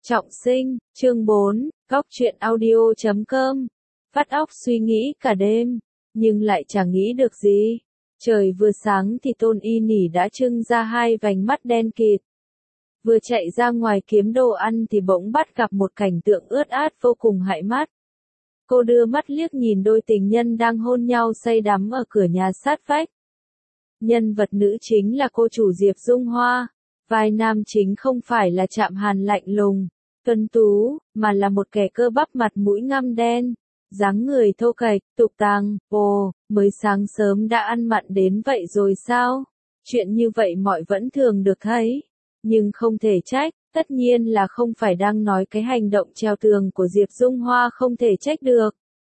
Trọng sinh, chương 4, góc truyện audio.com. Vắt óc suy nghĩ cả đêm, nhưng lại chẳng nghĩ được gì. Trời vừa sáng thì Tôn Y Nỉ đã trưng ra hai vành mắt đen kịt. Vừa chạy ra ngoài kiếm đồ ăn thì bỗng bắt gặp một cảnh tượng ướt át vô cùng hại mắt. Cô đưa mắt liếc nhìn đôi tình nhân đang hôn nhau say đắm ở cửa nhà sát vách. Nhân vật nữ chính là cô chủ Diệp Dung Hoa. Vai nam chính không phải là Trạm Hàn lạnh lùng, tuấn tú, mà là một kẻ cơ bắp mặt mũi ngăm đen, dáng người thô kệch, tục tàng. Ồ, mới sáng sớm đã ăn mặn đến vậy rồi sao? Chuyện như vậy mọi vẫn thường được thấy, nhưng không thể trách, tất nhiên là không phải đang nói cái hành động treo tường của Diệp Dung Hoa không thể trách được.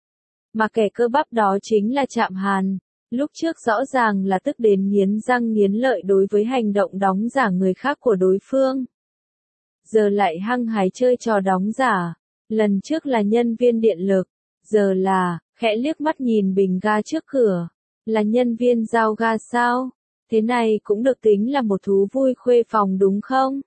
Mà kẻ cơ bắp đó chính là Trạm Hàn. Lúc trước rõ ràng là tức đến nghiến răng nghiến lợi đối với hành động đóng giả người khác của đối phương. Giờ lại hăng hái chơi trò đóng giả. Lần trước là nhân viên điện lực, giờ là, khẽ liếc mắt nhìn bình ga trước cửa. Là nhân viên giao ga sao? Thế này cũng được tính là một thú vui khuê phòng đúng không?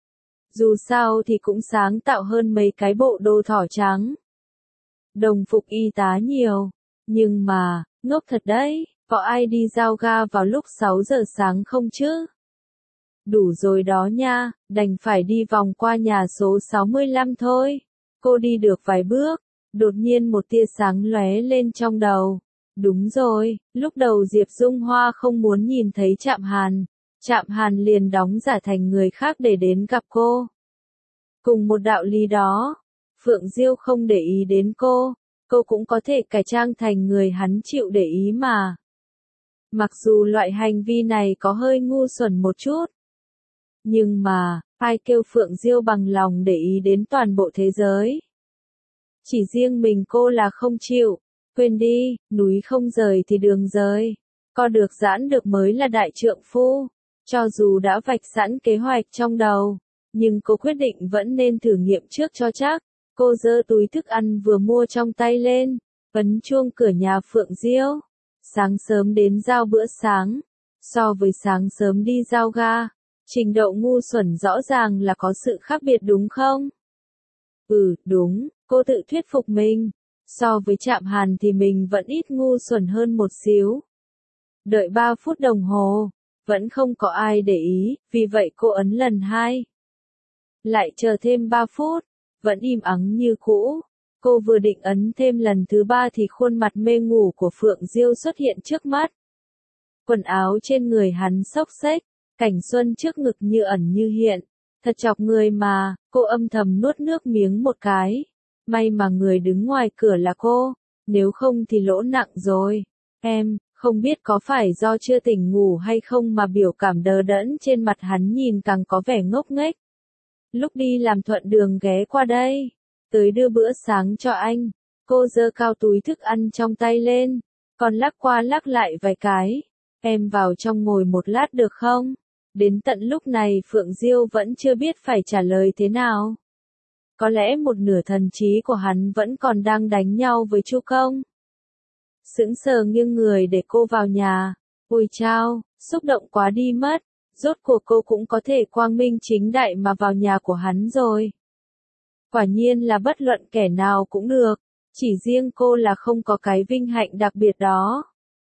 Dù sao thì cũng sáng tạo hơn mấy cái bộ đồ thỏ trắng. Đồng phục y tá nhiều, nhưng mà, ngốc thật đấy, có ai đi giao ga vào lúc 6 giờ sáng không chứ? Đủ rồi đó nha, đành phải đi vòng qua nhà số 65 thôi. Cô đi được vài bước, đột nhiên một tia sáng lóe lên trong đầu. Đúng rồi, lúc đầu Diệp Dung Hoa không muốn nhìn thấy Trạm Hàn. Trạm Hàn liền đóng giả thành người khác để đến gặp cô. Cùng một đạo lý đó, Phượng Diêu không để ý đến cô cũng có thể cải trang thành người hắn chịu để ý mà. Mặc dù loại hành vi này có hơi ngu xuẩn một chút. Nhưng mà, ai kêu Phượng Diêu bằng lòng để ý đến toàn bộ thế giới. Chỉ riêng mình cô là không chịu. Quên đi, núi không rời thì đường rời. Co được giãn được mới là đại trượng phu. Cho dù đã vạch sẵn kế hoạch trong đầu, nhưng cô quyết định vẫn nên thử nghiệm trước cho chắc. Cô giơ túi thức ăn vừa mua trong tay lên, ấn chuông cửa nhà Phượng Diêu. Sáng sớm đến giao bữa sáng, so với sáng sớm đi giao ga, trình độ ngu xuẩn rõ ràng là có sự khác biệt đúng không? Đúng, cô tự thuyết phục mình. So với Trạm Hàn thì mình vẫn ít ngu xuẩn hơn một xíu. Đợi 3 phút đồng hồ, vẫn không có ai để ý, vì vậy cô ấn lần 2. Lại chờ thêm 3 phút, vẫn im ắng như cũ. Cô vừa định ấn thêm lần thứ 3 thì khuôn mặt mê ngủ của Phượng Diêu xuất hiện trước mắt. Quần áo trên người hắn xốc xếch, cảnh xuân trước ngực như ẩn như hiện. Thật chọc người mà, cô âm thầm nuốt nước miếng một cái. May mà người đứng ngoài cửa là cô, nếu không thì lỗ nặng rồi. Em, không biết có phải do chưa tỉnh ngủ hay không mà biểu cảm đờ đẫn trên mặt hắn nhìn càng có vẻ ngốc nghếch. Lúc đi làm thuận đường ghé qua đây, tới đưa bữa sáng cho anh. Cô giơ cao túi thức ăn trong tay lên, còn lắc qua lắc lại vài cái. Em vào trong ngồi một lát được không? Đến tận lúc này Phượng Diêu vẫn chưa biết phải trả lời thế nào. Có lẽ một nửa thần trí của hắn vẫn còn đang đánh nhau với Chu Công. Sững sờ nghiêng người để cô vào nhà. Ôi chao, xúc động quá đi mất. Rốt cuộc cô cũng có thể quang minh chính đại mà vào nhà của hắn rồi. Quả nhiên là bất luận kẻ nào cũng được, chỉ riêng cô là không có cái vinh hạnh đặc biệt đó.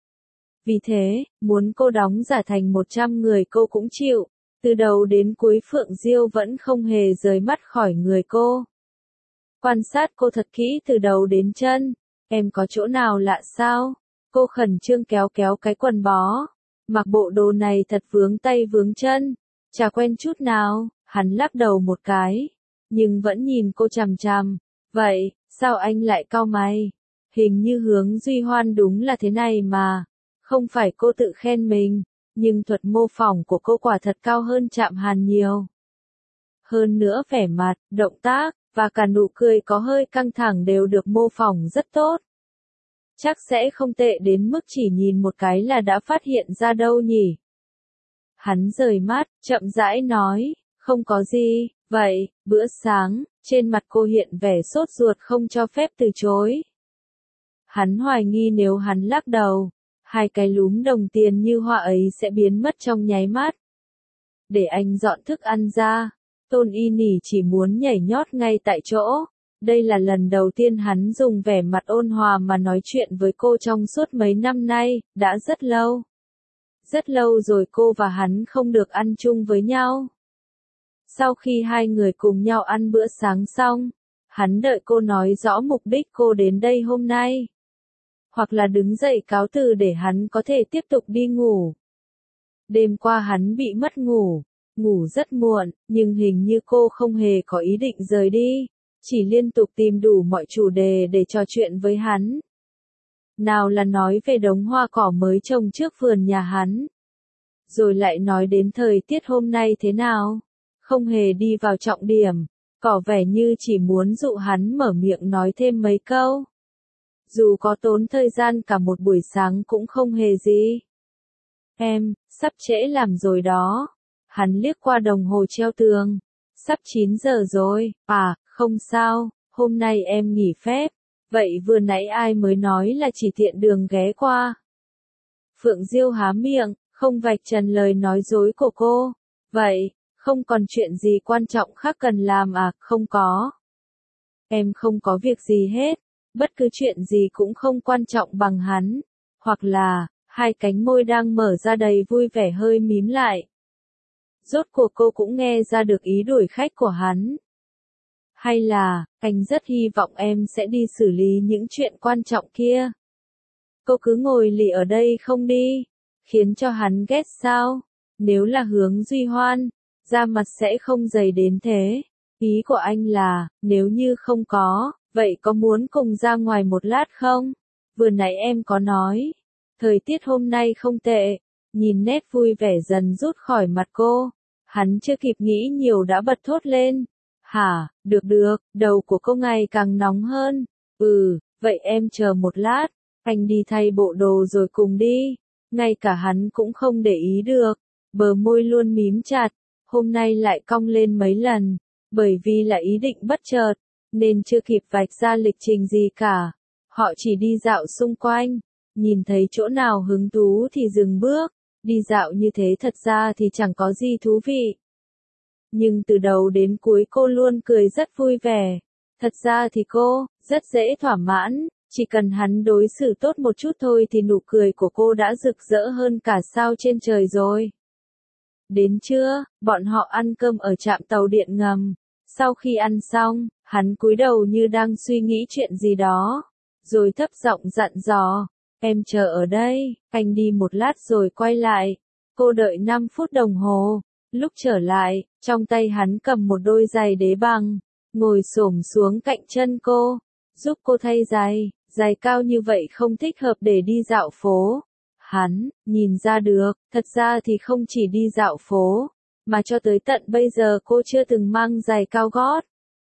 Vì thế, muốn cô đóng giả thành 100 người cô cũng chịu. Từ đầu đến cuối Phượng Diêu vẫn không hề rời mắt khỏi người cô. Quan sát cô thật kỹ từ đầu đến chân. Em có chỗ nào lạ sao? Cô khẩn trương kéo kéo cái quần bó. Mặc bộ đồ này thật vướng tay vướng chân. Chả quen chút nào. Hắn lắc đầu một cái, nhưng vẫn nhìn cô chằm chằm. Vậy, sao anh lại cau mày? Hình như Hướng Duy Hoan đúng là thế này mà. Không phải cô tự khen mình, nhưng thuật mô phỏng của cô quả thật cao hơn Trạm Hàn nhiều. Hơn nữa vẻ mặt, động tác, và cả nụ cười có hơi căng thẳng đều được mô phỏng rất tốt. Chắc sẽ không tệ đến mức chỉ nhìn một cái là đã phát hiện ra đâu nhỉ. Hắn rời mắt, chậm rãi nói, không có gì. Vậy, bữa sáng, trên mặt cô hiện vẻ sốt ruột không cho phép từ chối. Hắn hoài nghi nếu hắn lắc đầu, hai cái lúm đồng tiền như hoa ấy sẽ biến mất trong nháy mắt. Để anh dọn thức ăn ra. Tôn Y Nỉ chỉ muốn nhảy nhót ngay tại chỗ. Đây là lần đầu tiên hắn dùng vẻ mặt ôn hòa mà nói chuyện với cô trong suốt mấy năm nay, đã rất lâu. Rất lâu rồi cô và hắn không được ăn chung với nhau. Sau khi hai người cùng nhau ăn bữa sáng xong, hắn đợi cô nói rõ mục đích cô đến đây hôm nay. Hoặc là đứng dậy cáo từ để hắn có thể tiếp tục đi ngủ. Đêm qua hắn bị mất ngủ, ngủ rất muộn, nhưng hình như cô không hề có ý định rời đi, chỉ liên tục tìm đủ mọi chủ đề để trò chuyện với hắn. Nào là nói về đống hoa cỏ mới trồng trước vườn nhà hắn. Rồi lại nói đến thời tiết hôm nay thế nào. Không hề đi vào trọng điểm, có vẻ như chỉ muốn dụ hắn mở miệng nói thêm mấy câu. Dù có tốn thời gian cả một buổi sáng cũng không hề gì. Em, sắp trễ làm rồi đó. Hắn liếc qua đồng hồ treo tường. Sắp 9 giờ rồi, à, không sao, hôm nay em nghỉ phép. Vậy vừa nãy ai mới nói là chỉ tiện đường ghé qua. Phượng Diêu há miệng, không vạch trần lời nói dối của cô. Vậy, không còn chuyện gì quan trọng khác cần làm à, không có. Em không có việc gì hết, bất cứ chuyện gì cũng không quan trọng bằng hắn. Hoặc là, hai cánh môi đang mở ra đầy vui vẻ hơi mím lại. Rốt cuộc cô cũng nghe ra được ý đuổi khách của hắn. Hay là, anh rất hy vọng em sẽ đi xử lý những chuyện quan trọng kia. Cô cứ ngồi lì ở đây không đi, khiến cho hắn ghét sao? Nếu là Hướng Duy Hoan, da mặt sẽ không dày đến thế. Ý của anh là, nếu như không có, vậy có muốn cùng ra ngoài một lát không? Vừa nãy em có nói, thời tiết hôm nay không tệ. Nhìn nét vui vẻ dần rút khỏi mặt cô, hắn chưa kịp nghĩ nhiều đã bật thốt lên. Hả, được được, đầu của cô ngày càng nóng hơn. Vậy em chờ một lát, anh đi thay bộ đồ rồi cùng đi. Ngay cả hắn cũng không để ý được, bờ môi luôn mím chặt, hôm nay lại cong lên mấy lần, bởi vì là ý định bất chợt, nên chưa kịp vạch ra lịch trình gì cả. Họ chỉ đi dạo xung quanh, nhìn thấy chỗ nào hứng thú thì dừng bước, đi dạo như thế thật ra thì chẳng có gì thú vị. Nhưng từ đầu đến cuối cô luôn cười rất vui vẻ. Thật ra thì cô, rất dễ thỏa mãn, chỉ cần hắn đối xử tốt một chút thôi thì nụ cười của cô đã rực rỡ hơn cả sao trên trời rồi. Đến trưa, bọn họ ăn cơm ở trạm tàu điện ngầm. Sau khi ăn xong, hắn cúi đầu như đang suy nghĩ chuyện gì đó, rồi thấp giọng dặn dò, em chờ ở đây, anh đi một lát rồi quay lại. Cô đợi 5 phút đồng hồ, lúc trở lại, trong tay hắn cầm một đôi giày đế bằng, ngồi xổm xuống cạnh chân cô, giúp cô thay giày, giày cao như vậy không thích hợp để đi dạo phố. Hắn, nhìn ra được, thật ra thì không chỉ đi dạo phố, mà cho tới tận bây giờ cô chưa từng mang giày cao gót.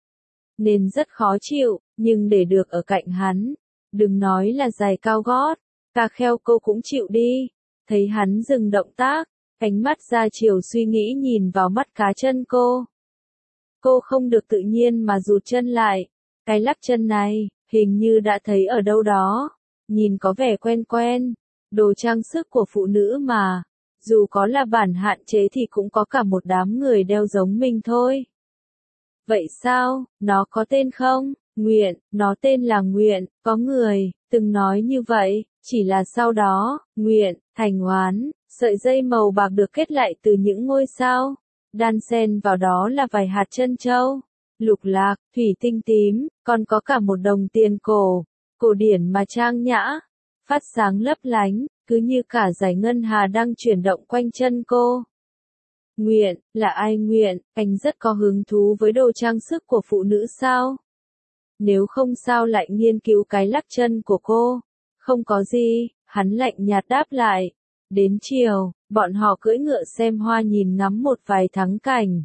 Nên rất khó chịu, nhưng để được ở cạnh hắn, đừng nói là giày cao gót, cà kheo cô cũng chịu đi. Thấy hắn dừng động tác, ánh mắt ra chiều suy nghĩ nhìn vào mắt cá chân cô. Cô không được tự nhiên mà rụt chân lại, cái lắp chân này, hình như đã thấy ở đâu đó, nhìn có vẻ quen quen, đồ trang sức của phụ nữ mà, dù có là bản hạn chế thì cũng có cả một đám người đeo giống mình thôi. Vậy sao, nó có tên không? Nguyện, nó tên là Nguyện, có người từng nói như vậy, chỉ là sau đó, Nguyện, thành oán, sợi dây màu bạc được kết lại từ những ngôi sao, đan xen vào đó là vài hạt trân châu, lục lạc, thủy tinh tím, còn có cả một đồng tiền cổ điển mà trang nhã, phát sáng lấp lánh, cứ như cả dải ngân hà đang chuyển động quanh chân cô. Nguyện, là ai Nguyện, anh rất có hứng thú với đồ trang sức của phụ nữ sao? Nếu không sao lại nghiên cứu cái lắc chân của cô? Không có gì, hắn lạnh nhạt đáp lại. Đến chiều, bọn họ cưỡi ngựa xem hoa nhìn ngắm một vài thắng cảnh.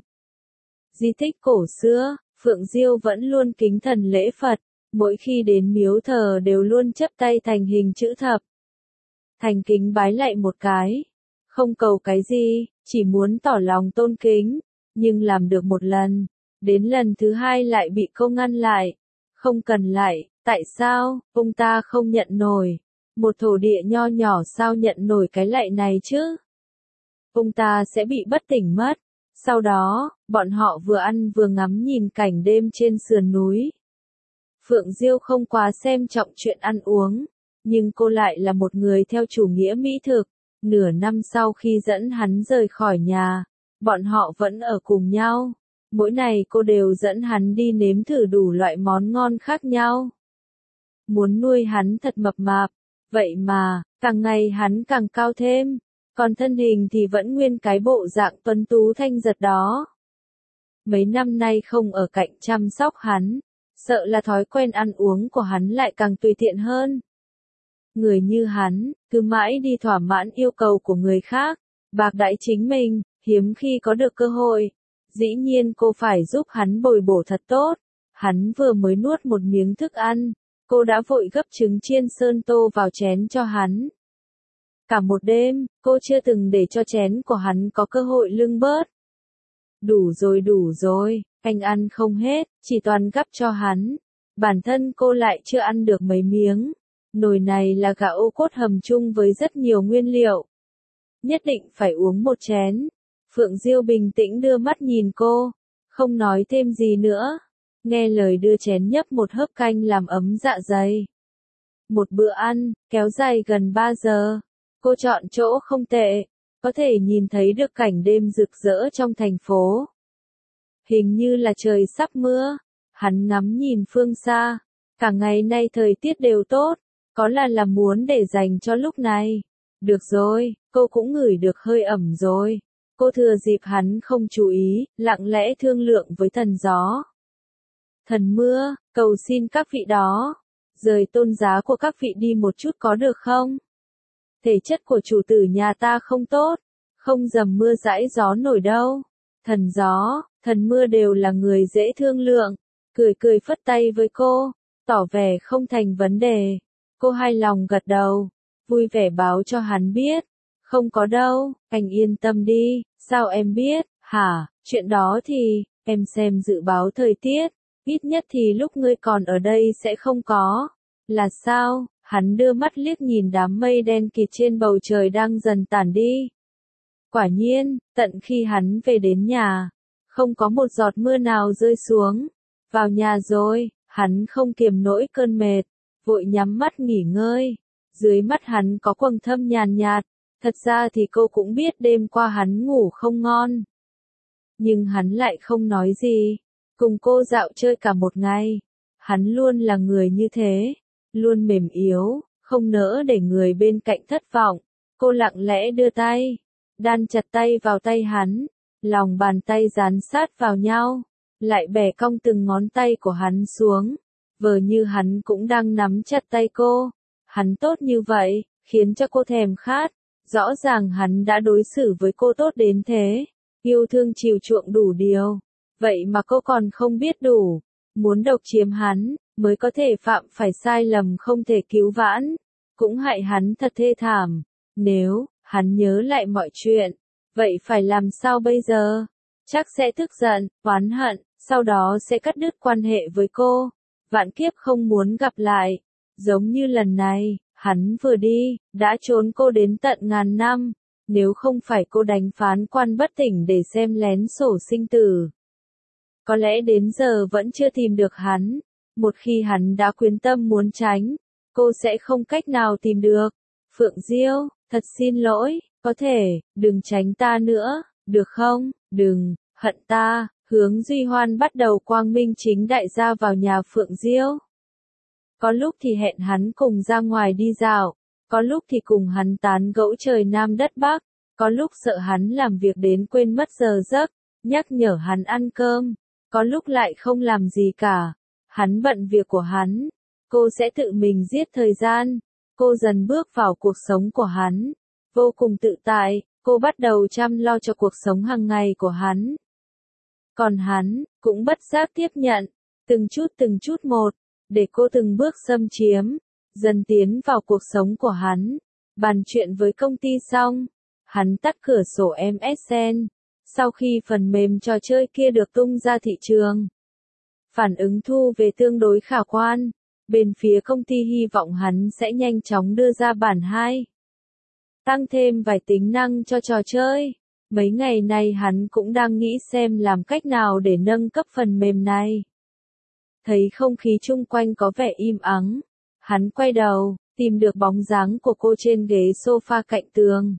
Di tích cổ xưa, Phượng Diêu vẫn luôn kính thần lễ Phật, mỗi khi đến miếu thờ đều luôn chắp tay thành hình chữ thập. Thành kính bái lạy một cái, không cầu cái gì, chỉ muốn tỏ lòng tôn kính, nhưng làm được một lần, đến lần thứ hai lại bị cô ngăn lại. Không cần lại, tại sao, ông ta không nhận nổi. Một thổ địa nho nhỏ sao nhận nổi cái lạy này chứ? Ông ta sẽ bị bất tỉnh mất. Sau đó, bọn họ vừa ăn vừa ngắm nhìn cảnh đêm trên sườn núi. Phượng Diêu không quá xem trọng chuyện ăn uống, nhưng cô lại là một người theo chủ nghĩa mỹ thực. Nửa năm sau khi dẫn hắn rời khỏi nhà, bọn họ vẫn ở cùng nhau. Mỗi ngày cô đều dẫn hắn đi nếm thử đủ loại món ngon khác nhau. Muốn nuôi hắn thật mập mạp, vậy mà, càng ngày hắn càng cao thêm, còn thân hình thì vẫn nguyên cái bộ dạng tuấn tú thanh giật đó. Mấy năm nay không ở cạnh chăm sóc hắn, sợ là thói quen ăn uống của hắn lại càng tùy tiện hơn. Người như hắn, cứ mãi đi thỏa mãn yêu cầu của người khác, bạc đãi chính mình, hiếm khi có được cơ hội. Dĩ nhiên cô phải giúp hắn bồi bổ thật tốt. Hắn vừa mới nuốt một miếng thức ăn, cô đã vội gấp trứng chiên sơn tô vào chén cho hắn. Cả một đêm, cô chưa từng để cho chén của hắn có cơ hội lưng bớt. Đủ rồi, anh ăn không hết, chỉ toàn gắp cho hắn. Bản thân cô lại chưa ăn được mấy miếng. Nồi này là gạo ô cốt hầm chung với rất nhiều nguyên liệu. Nhất định phải uống một chén. Phượng Diêu bình tĩnh đưa mắt nhìn cô, không nói thêm gì nữa. Nghe lời đưa chén nhấp một hớp canh làm ấm dạ dày. Một bữa ăn, kéo dài gần 3 giờ. Cô chọn chỗ không tệ, có thể nhìn thấy được cảnh đêm rực rỡ trong thành phố. Hình như là trời sắp mưa, hắn ngắm nhìn phương xa. Cả ngày nay thời tiết đều tốt, có là muốn để dành cho lúc này. Được rồi, cô cũng ngửi được hơi ẩm rồi. Cô thừa dịp hắn không chú ý, lặng lẽ thương lượng với thần gió. Thần mưa, cầu xin các vị đó, rời tôn giá của các vị đi một chút có được không? Thể chất của chủ tử nhà ta không tốt, không dầm mưa dãi gió nổi đâu. Thần gió, thần mưa đều là người dễ thương lượng, cười phất tay với cô, tỏ vẻ không thành vấn đề. Cô hài lòng gật đầu, vui vẻ báo cho hắn biết. Không có đâu, anh yên tâm đi, sao em biết, hả, chuyện đó thì, em xem dự báo thời tiết, ít nhất thì lúc ngươi còn ở đây sẽ không có. Là sao? Hắn đưa mắt liếc nhìn đám mây đen kịt trên bầu trời đang dần tản đi. Quả nhiên, tận khi hắn về đến nhà, không có một giọt mưa nào rơi xuống. Vào nhà rồi, hắn không kiềm nổi cơn mệt, vội nhắm mắt nghỉ ngơi. Dưới mắt hắn có quầng thâm nhàn nhạt. Thật ra thì cô cũng biết đêm qua hắn ngủ không ngon. Nhưng hắn lại không nói gì. Cùng cô dạo chơi cả một ngày. Hắn luôn là người như thế. Luôn mềm yếu, không nỡ để người bên cạnh thất vọng. Cô lặng lẽ đưa tay. Đan chặt tay vào tay hắn. Lòng bàn tay dán sát vào nhau. Lại bẻ cong từng ngón tay của hắn xuống. Vờ như hắn cũng đang nắm chặt tay cô. Hắn tốt như vậy, khiến cho cô thèm khát. Rõ ràng hắn đã đối xử với cô tốt đến thế, yêu thương chiều chuộng đủ điều, vậy mà cô còn không biết đủ, muốn độc chiếm hắn, mới có thể phạm phải sai lầm không thể cứu vãn, cũng hại hắn thật thê thảm. Nếu hắn nhớ lại mọi chuyện, vậy phải làm sao bây giờ? Chắc sẽ tức giận, oán hận, sau đó sẽ cắt đứt quan hệ với cô, vạn kiếp không muốn gặp lại, giống như lần này. Hắn vừa đi, đã trốn cô đến tận ngàn năm, nếu không phải cô đánh phán quan bất tỉnh để xem lén sổ sinh tử. Có lẽ đến giờ vẫn chưa tìm được hắn, một khi hắn đã quyết tâm muốn tránh, cô sẽ không cách nào tìm được. Phượng Diêu, thật xin lỗi, có thể, đừng tránh ta nữa, được không, đừng, hận ta. Hướng Duy Hoan bắt đầu quang minh chính đại ra vào nhà Phượng Diêu. Có lúc thì hẹn hắn cùng ra ngoài đi dạo, có lúc thì cùng hắn tán gẫu trời Nam đất Bắc, có lúc sợ hắn làm việc đến quên mất giờ giấc, nhắc nhở hắn ăn cơm, có lúc lại không làm gì cả. Hắn bận việc của hắn, cô sẽ tự mình giết thời gian. Cô dần bước vào cuộc sống của hắn, vô cùng tự tại, cô bắt đầu chăm lo cho cuộc sống hàng ngày của hắn. Còn hắn, cũng bất giác tiếp nhận, từng chút một. Để cô từng bước xâm chiếm, dần tiến vào cuộc sống của hắn. Bàn chuyện với công ty xong, hắn tắt cửa sổ MSN. Sau khi phần mềm trò chơi kia được tung ra thị trường, phản ứng thu về tương đối khả quan. Bên phía công ty hy vọng hắn sẽ nhanh chóng đưa ra bản 2. Tăng thêm vài tính năng cho trò chơi. Mấy ngày nay hắn cũng đang nghĩ xem làm cách nào để nâng cấp phần mềm này. Thấy không khí chung quanh có vẻ im ắng, hắn quay đầu, tìm được bóng dáng của cô trên ghế sofa cạnh tường.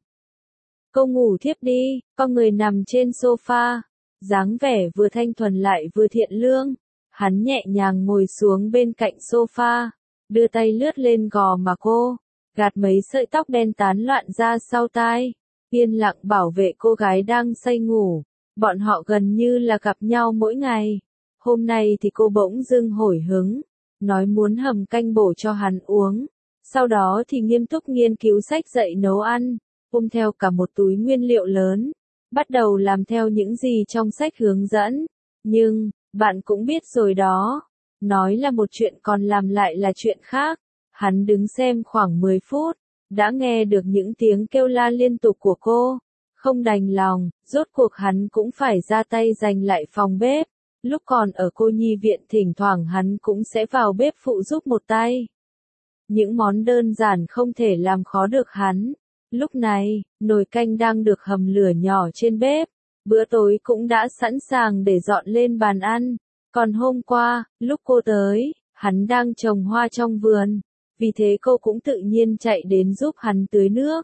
Cô ngủ thiếp đi, con người nằm trên sofa, dáng vẻ vừa thanh thuần lại vừa thiện lương. Hắn nhẹ nhàng ngồi xuống bên cạnh sofa, đưa tay lướt lên gò má cô, gạt mấy sợi tóc đen tán loạn ra sau tai, yên lặng bảo vệ cô gái đang say ngủ. Bọn họ gần như là gặp nhau mỗi ngày. Hôm nay thì cô bỗng dưng hồi hứng, nói muốn hầm canh bổ cho hắn uống. Sau đó thì nghiêm túc nghiên cứu sách dạy nấu ăn, ôm theo cả một túi nguyên liệu lớn, bắt đầu làm theo những gì trong sách hướng dẫn. Nhưng, bạn cũng biết rồi đó, nói là một chuyện còn làm lại là chuyện khác. Hắn đứng xem khoảng 10 phút, đã nghe được những tiếng kêu la liên tục của cô. Không đành lòng, rốt cuộc hắn cũng phải ra tay giành lại phòng bếp. Lúc còn ở cô nhi viện thỉnh thoảng hắn cũng sẽ vào bếp phụ giúp một tay. Những món đơn giản không thể làm khó được hắn. Lúc này, nồi canh đang được hầm lửa nhỏ trên bếp. Bữa tối cũng đã sẵn sàng để dọn lên bàn ăn. Còn hôm qua, lúc cô tới, hắn đang trồng hoa trong vườn. Vì thế cô cũng tự nhiên chạy đến giúp hắn tưới nước,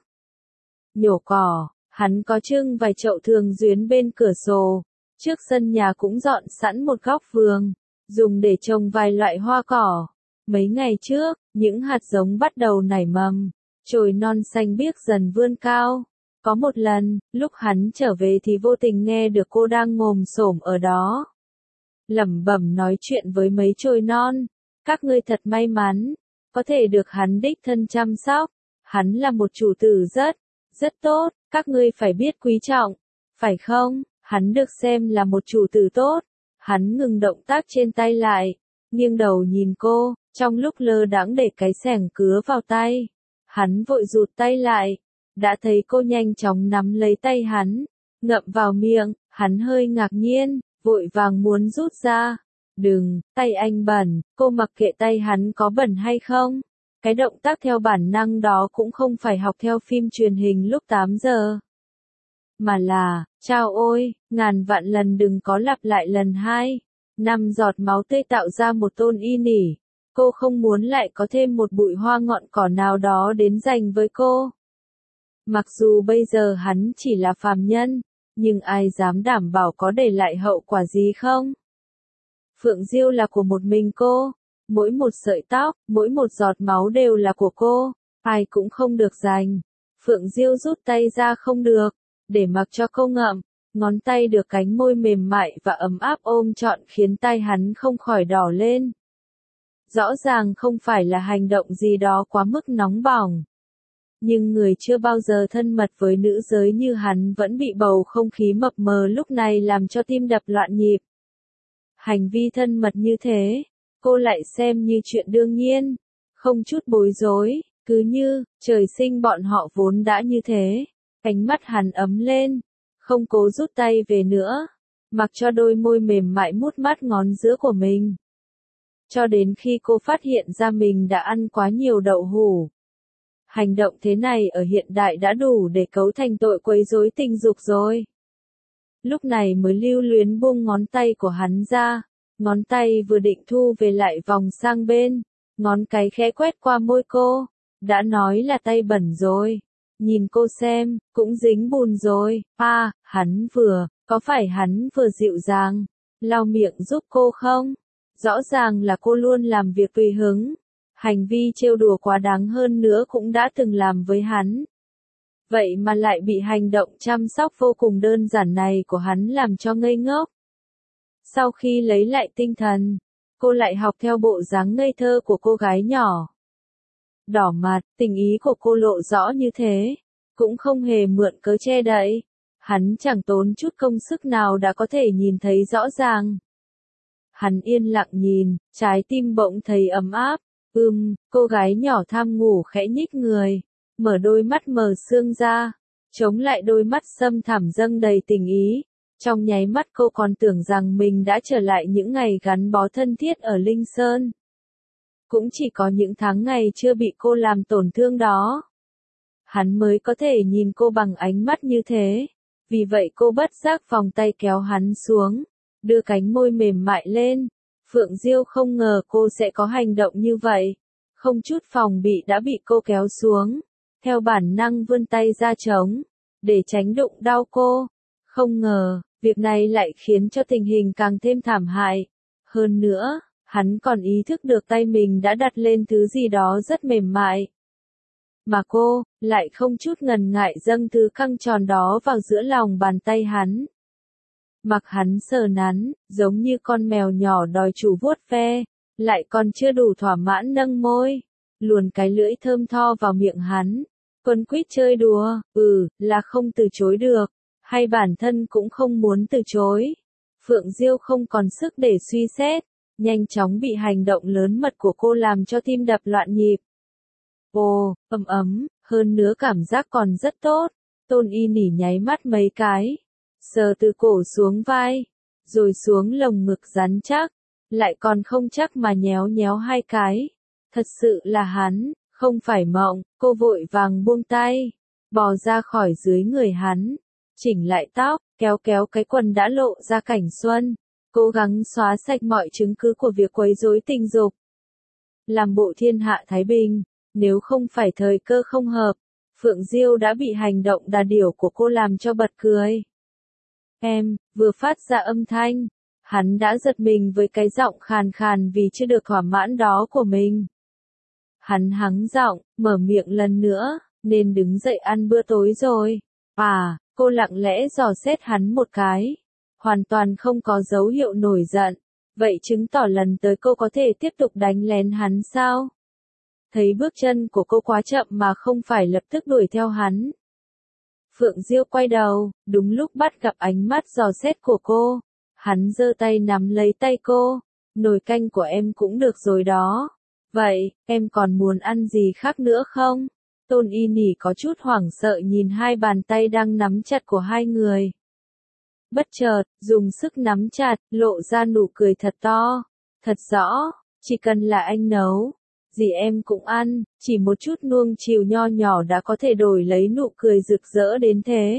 nhổ cỏ. Hắn có trưng vài chậu thường duyên bên cửa sổ. Trước sân nhà cũng dọn sẵn một góc vườn, dùng để trồng vài loại hoa cỏ. Mấy ngày trước, những hạt giống bắt đầu nảy mầm, chồi non xanh biếc dần vươn cao. Có một lần, lúc hắn trở về thì vô tình nghe được cô đang ngồm xổm ở đó, lẩm bẩm nói chuyện với mấy chồi non. Các ngươi thật may mắn, có thể được hắn đích thân chăm sóc. Hắn là một chủ tử rất tốt, các ngươi phải biết quý trọng, phải không? Hắn được xem là một chủ tử tốt. Hắn ngừng động tác trên tay lại, nghiêng đầu nhìn cô, trong lúc lơ đãng để cái xẻng cứa vào tay. Hắn vội rụt tay lại, đã thấy cô nhanh chóng nắm lấy tay hắn, ngậm vào miệng. Hắn hơi ngạc nhiên, vội vàng muốn rút ra. Đừng, tay anh bẩn. Cô mặc kệ tay hắn có bẩn hay không. Cái động tác theo bản năng đó cũng không phải học theo phim truyền hình lúc 8 giờ. Mà là, chao ôi, ngàn vạn lần đừng có lặp lại lần hai. 5 giọt máu tươi tạo ra một tôn y nỉ. Cô không muốn lại có thêm một bụi hoa ngọn cỏ nào đó đến giành với cô. Mặc dù bây giờ hắn chỉ là phàm nhân, nhưng ai dám đảm bảo có để lại hậu quả gì không? Phượng Diêu là của một mình cô. Mỗi một sợi tóc, mỗi một giọt máu đều là của cô. Ai cũng không được giành. Phượng Diêu rút tay ra không được, để mặc cho cô ngậm. Ngón tay được cánh môi mềm mại và ấm áp ôm trọn khiến tay hắn không khỏi đỏ lên. Rõ ràng không phải là hành động gì đó quá mức nóng bỏng. Nhưng người chưa bao giờ thân mật với nữ giới như hắn vẫn bị bầu không khí mập mờ lúc này làm cho tim đập loạn nhịp. Hành vi thân mật như thế, cô lại xem như chuyện đương nhiên, không chút bối rối, cứ như, trời sinh bọn họ vốn đã như thế. Ánh mắt hắn ấm lên, không cố rút tay về nữa, mặc cho đôi môi mềm mại mút mát ngón giữa của mình. Cho đến khi cô phát hiện ra mình đã ăn quá nhiều đậu hũ. Hành động thế này ở hiện đại đã đủ để cấu thành tội quấy rối tình dục rồi. Lúc này mới lưu luyến buông ngón tay của hắn ra, ngón tay vừa định thu về lại vòng sang bên, ngón cái khẽ quét qua môi cô, đã nói là tay bẩn rồi. Nhìn cô xem, cũng dính bùn rồi. Có phải hắn vừa dịu dàng, lau miệng giúp cô không? Rõ ràng là cô luôn làm việc tùy hứng. Hành vi trêu đùa quá đáng hơn nữa cũng đã từng làm với hắn. Vậy mà lại bị hành động chăm sóc vô cùng đơn giản này của hắn làm cho ngây ngốc. Sau khi lấy lại tinh thần, cô lại học theo bộ dáng ngây thơ của cô gái nhỏ. Đỏ mặt, tình ý của cô lộ rõ như thế, cũng không hề mượn cớ che đậy. Hắn chẳng tốn chút công sức nào đã có thể nhìn thấy rõ ràng. Hắn yên lặng nhìn, trái tim bỗng thấy ấm áp. Cô gái nhỏ tham ngủ khẽ nhích người, mở đôi mắt mờ sương ra, chống lại đôi mắt sâm thẳm dâng đầy tình ý. Trong nháy mắt cô còn tưởng rằng mình đã trở lại những ngày gắn bó thân thiết ở Linh Sơn. Cũng chỉ có những tháng ngày chưa bị cô làm tổn thương đó, hắn mới có thể nhìn cô bằng ánh mắt như thế. Vì vậy cô bất giác vòng tay kéo hắn xuống, đưa cánh môi mềm mại lên. Phượng Diêu không ngờ cô sẽ có hành động như vậy. Không chút phòng bị đã bị cô kéo xuống. Theo bản năng vươn tay ra chống, để tránh đụng đau cô. Không ngờ, việc này lại khiến cho tình hình càng thêm thảm hại. Hơn nữa, hắn còn ý thức được tay mình đã đặt lên thứ gì đó rất mềm mại. Mà cô, lại không chút ngần ngại dâng thứ căng tròn đó vào giữa lòng bàn tay hắn. Mặc hắn sờ nắn, giống như con mèo nhỏ đòi chủ vuốt ve, lại còn chưa đủ thỏa mãn nâng môi, luồn cái lưỡi thơm tho vào miệng hắn. Quấn quýt chơi đùa, là không từ chối được, hay bản thân cũng không muốn từ chối. Phượng Diêu không còn sức để suy xét, nhanh chóng bị hành động lớn mật của cô làm cho tim đập loạn nhịp. Ồ, ấm ấm, hơn nữa cảm giác còn rất tốt. Tôn Y Nỉ nháy mắt mấy cái, sờ từ cổ xuống vai, rồi xuống lồng ngực rắn chắc, lại còn không chắc mà nhéo nhéo hai cái. Thật sự là hắn, không phải mộng. Cô vội vàng buông tay, bò ra khỏi dưới người hắn, chỉnh lại tóc, kéo kéo cái quần đã lộ ra cảnh xuân, cố gắng xóa sạch mọi chứng cứ của việc quấy rối tình dục. Làm bộ thiên hạ thái bình, nếu không phải thời cơ không hợp, Phượng Diêu đã bị hành động đà điểu của cô làm cho bật cười. Em, vừa phát ra âm thanh, hắn đã giật mình với cái giọng khàn khàn vì chưa được thỏa mãn đó của mình. Hắn hắng giọng, mở miệng lần nữa, nên đứng dậy ăn bữa tối rồi. À, cô lặng lẽ dò xét hắn một cái, hoàn toàn không có dấu hiệu nổi giận. Vậy chứng tỏ lần tới cô có thể tiếp tục đánh lén hắn sao? Thấy bước chân của cô quá chậm mà không phải lập tức đuổi theo hắn. Phượng Diêu quay đầu, đúng lúc bắt gặp ánh mắt dò xét của cô. Hắn giơ tay nắm lấy tay cô. Nồi canh của em cũng được rồi đó. Vậy, em còn muốn ăn gì khác nữa không? Tôn Y Nỉ có chút hoảng sợ nhìn hai bàn tay đang nắm chặt của hai người. Bất chợt, dùng sức nắm chặt, lộ ra nụ cười thật to. Thật rõ, chỉ cần là anh nấu, gì em cũng ăn, chỉ một chút nuông chiều nho nhỏ đã có thể đổi lấy nụ cười rực rỡ đến thế.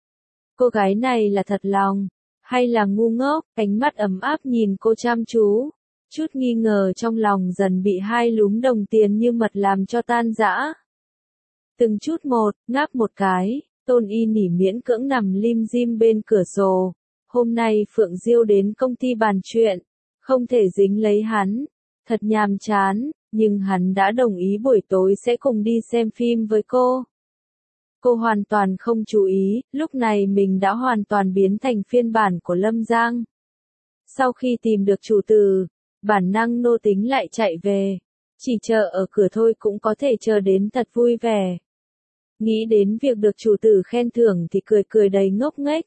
Cô gái này là thật lòng, hay là ngu ngốc? Ánh mắt ấm áp nhìn cô chăm chú. Chút nghi ngờ trong lòng dần bị hai lúm đồng tiền như mật làm cho tan rã. Từng chút một, ngáp một cái, Tôn Y Nỉ miễn cưỡng nằm lim dim bên cửa sổ. Hôm nay Phượng Diêu đến công ty bàn chuyện, không thể dính lấy hắn. Thật nhàm chán, nhưng hắn đã đồng ý buổi tối sẽ cùng đi xem phim với cô. Cô hoàn toàn không chú ý, lúc này mình đã hoàn toàn biến thành phiên bản của Lâm Giang. Sau khi tìm được chủ từ, bản năng nô tính lại chạy về. Chỉ chờ ở cửa thôi cũng có thể chờ đến thật vui vẻ. Nghĩ đến việc được chủ tử khen thưởng thì cười cười đầy ngốc nghếch.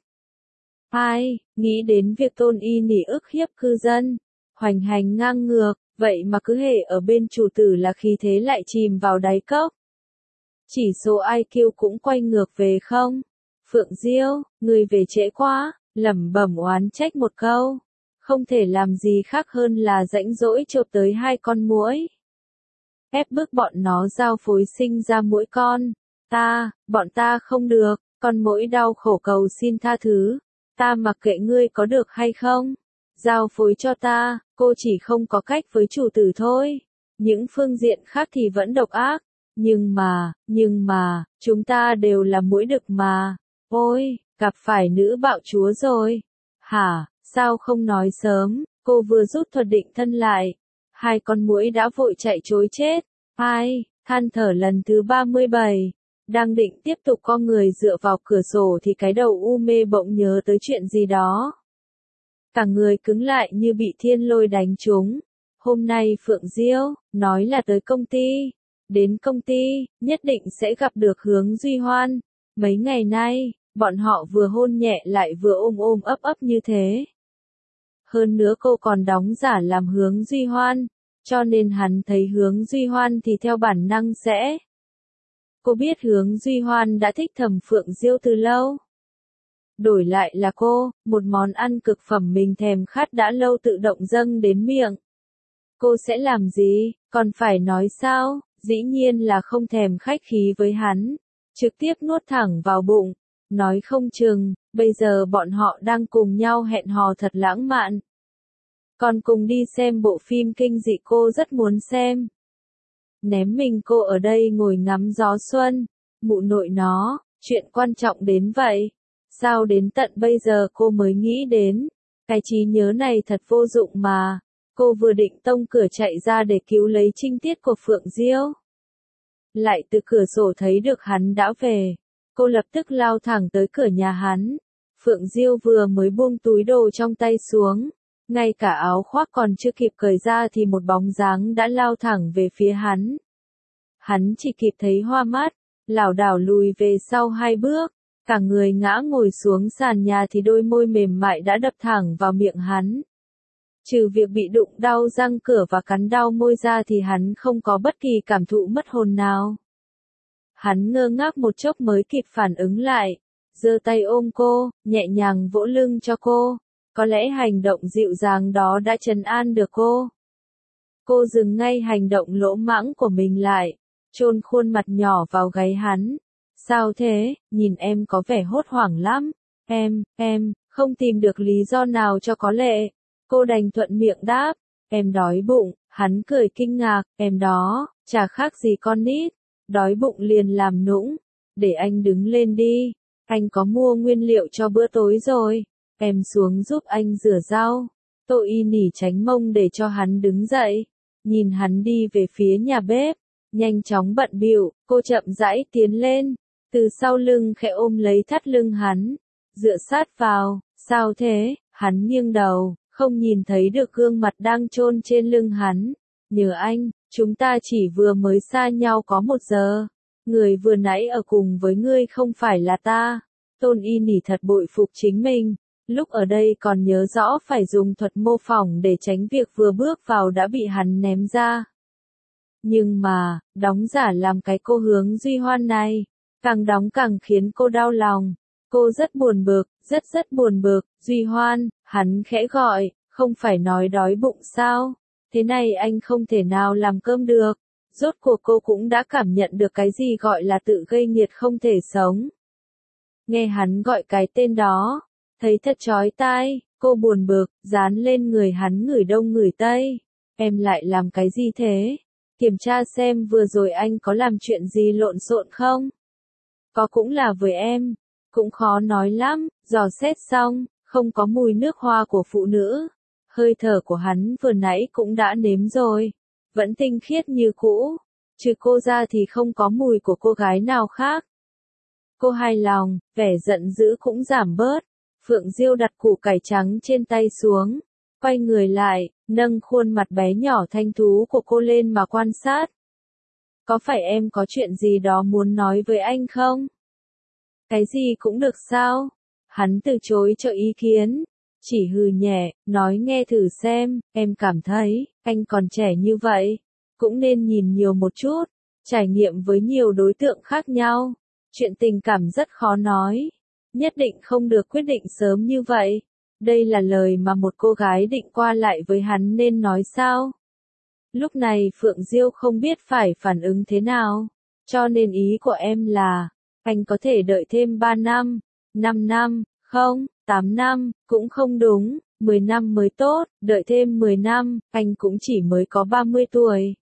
Ai, nghĩ đến việc Tôn Y Nỉ ức hiếp cư dân, hoành hành ngang ngược, vậy mà cứ hễ ở bên chủ tử là khí thế lại chìm vào đáy cốc. Chỉ số IQ cũng quay ngược về không? Phượng Diêu, người về trễ quá, lẩm bẩm oán trách một câu. Không thể làm gì khác hơn là rãnh rỗi chộp tới hai con muỗi. Ép bức bọn nó giao phối sinh ra muỗi con. Bọn ta không được, con muỗi đau khổ cầu xin tha thứ. Ta mặc kệ ngươi có được hay không. Giao phối cho ta, cô chỉ không có cách với chủ tử thôi. Những phương diện khác thì vẫn độc ác. Nhưng mà, chúng ta đều là muỗi đực mà. Ôi, gặp phải nữ bạo chúa rồi. Hả, sao không nói sớm, cô vừa rút thuật định thân lại. Hai con muỗi đã vội chạy trối chết. Ai, than thở lần thứ 37. Đang định tiếp tục con người dựa vào cửa sổ thì cái đầu u mê bỗng nhớ tới chuyện gì đó. Cả người cứng lại như bị thiên lôi đánh trúng. Hôm nay Phượng Diêu, nói là tới công ty. Đến công ty, nhất định sẽ gặp được Hướng Duy Hoan. Mấy ngày nay, bọn họ vừa hôn nhẹ lại vừa ôm ôm ấp ấp như thế. Hơn nữa cô còn đóng giả làm Hướng Duy Hoan, cho nên hắn thấy Hướng Duy Hoan thì theo bản năng sẽ. Cô biết Hướng Duy Hoan đã thích Thẩm Phượng Diêu từ lâu. Đổi lại là cô, một món ăn cực phẩm mình thèm khát đã lâu tự động dâng đến miệng. Cô sẽ làm gì, còn phải nói sao, dĩ nhiên là không thèm khách khí với hắn, trực tiếp nuốt thẳng vào bụng, nói không chừng, Bây giờ bọn họ đang cùng nhau hẹn hò thật lãng mạn. Còn cùng đi xem bộ phim kinh dị cô rất muốn xem. Ném mình cô ở đây ngồi ngắm gió xuân. Mụ nội nó, chuyện quan trọng đến vậy. Sao đến tận bây giờ cô mới nghĩ đến. Cái trí nhớ này thật vô dụng mà. Cô vừa định tông cửa chạy ra để cứu lấy trinh tiết của Phượng Diêu. Lại từ cửa sổ thấy được hắn đã về. Cô lập tức lao thẳng tới cửa nhà hắn. Phượng Diêu vừa mới buông túi đồ trong tay xuống. Ngay cả áo khoác còn chưa kịp cởi ra thì một bóng dáng đã lao thẳng về phía hắn. Hắn chỉ kịp thấy hoa mắt, lảo đảo lùi về sau 2 bước. Cả người ngã ngồi xuống sàn nhà thì đôi môi mềm mại đã đập thẳng vào miệng hắn. Trừ việc bị đụng đau răng cửa và cắn đau môi ra thì hắn không có bất kỳ cảm thụ mất hồn nào. Hắn ngơ ngác một chốc mới kịp phản ứng lại, giơ tay ôm cô, nhẹ nhàng vỗ lưng cho cô. Có lẽ hành động dịu dàng đó đã trấn an được cô. Cô dừng ngay hành động lỗ mãng của mình lại, chôn khuôn mặt nhỏ vào gáy hắn. Sao thế, nhìn em có vẻ hốt hoảng lắm. Em, không tìm được lý do nào cho có lệ. Cô đành thuận miệng đáp, em đói bụng. Hắn cười kinh ngạc, em đó, chả khác gì con nít. Đói bụng liền làm nũng. Để anh đứng lên đi. Anh có mua nguyên liệu cho bữa tối rồi. Em xuống giúp anh rửa rau. Tô Y nỉ tránh mông để cho hắn đứng dậy. Nhìn hắn đi về phía nhà bếp. Nhanh chóng bận bịu, cô chậm rãi tiến lên. Từ sau lưng khẽ ôm lấy thắt lưng hắn. Dựa sát vào, sao thế? Hắn nghiêng đầu, không nhìn thấy được gương mặt đang chôn trên lưng hắn. Nhờ anh, chúng ta chỉ vừa mới xa nhau có 1 giờ. Người vừa nãy ở cùng với ngươi không phải là ta. Tôn Y nỉ thật bội phục chính mình. Lúc ở đây còn nhớ rõ phải dùng thuật mô phỏng để tránh việc vừa bước vào đã bị hắn ném ra. Nhưng mà, đóng giả làm cái cô Hướng Duy Hoan này, càng đóng càng khiến cô đau lòng. Cô rất buồn bực, rất buồn bực. Duy Hoan, hắn khẽ gọi, không phải nói đói bụng sao? Thế này anh không thể nào làm cơm được. Rốt cuộc cô cũng đã cảm nhận được cái gì gọi là tự gây nghiệt không thể sống. Nghe hắn gọi cái tên đó, thấy thật chói tai, cô buồn bực, dán lên người hắn ngửi đông ngửi tây. Em lại làm cái gì thế? Kiểm tra xem vừa rồi anh có làm chuyện gì lộn xộn không? Có cũng là với em, cũng khó nói lắm, dò xét xong, không có mùi nước hoa của phụ nữ. Hơi thở của hắn vừa nãy cũng đã nếm rồi, vẫn tinh khiết như cũ, trừ cô ra thì không có mùi của cô gái nào khác. Cô hài lòng, vẻ giận dữ cũng giảm bớt. Phượng Diêu đặt củ cải trắng trên tay xuống, quay người lại, nâng khuôn mặt bé nhỏ thanh thú của cô lên mà quan sát. Có phải em có chuyện gì đó muốn nói với anh không? Cái gì cũng được sao? Hắn từ chối cho ý kiến, chỉ hừ nhẹ, nói nghe thử xem, em cảm thấy, anh còn trẻ như vậy, cũng nên nhìn nhiều một chút, trải nghiệm với nhiều đối tượng khác nhau. Chuyện tình cảm rất khó nói, nhất định không được quyết định sớm như vậy. Đây là lời mà một cô gái định qua lại với hắn nên nói sao? Lúc này Phượng Diêu không biết phải phản ứng thế nào, cho nên ý của em là, anh có thể đợi thêm 3 năm, 5 năm, không, 8 năm, cũng không đúng, 10 năm mới tốt, đợi thêm 10 năm, anh cũng chỉ mới có 30 tuổi.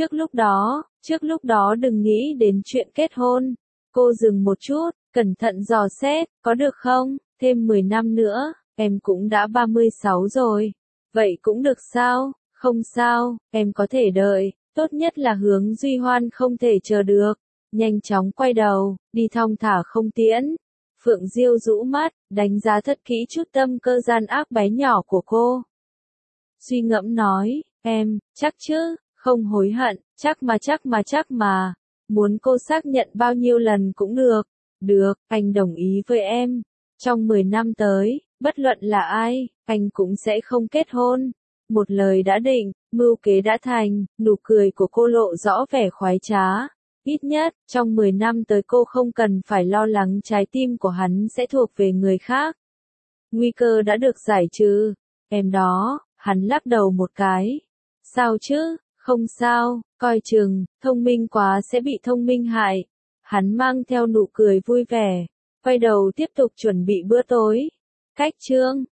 Trước lúc đó đừng nghĩ đến chuyện kết hôn. Cô dừng một chút, cẩn thận dò xét, có được không? Thêm 10 năm nữa, em cũng đã 36 rồi. Vậy cũng được sao? Không sao, em có thể đợi, tốt nhất là Hướng Duy Hoan không thể chờ được. Nhanh chóng quay đầu, đi thong thả không tiễn. Phượng Diêu rũ mắt, đánh giá thật kỹ chút tâm cơ gian ác bé nhỏ của cô. Suy ngẫm nói, em, chắc chứ, không hối hận, chắc mà. Muốn cô xác nhận bao nhiêu lần cũng được. Được, anh đồng ý với em. Trong 10 năm tới, bất luận là ai, anh cũng sẽ không kết hôn. Một lời đã định, mưu kế đã thành, nụ cười của cô lộ rõ vẻ khoái trá. Ít nhất, trong 10 năm tới cô không cần phải lo lắng trái tim của hắn sẽ thuộc về người khác. Nguy cơ đã được giải trừ. Em đó, hắn lắc đầu một cái. Sao chứ, không sao, coi chừng, thông minh quá sẽ bị thông minh hại. Hắn mang theo nụ cười vui vẻ, quay đầu tiếp tục chuẩn bị bữa tối. Cách chương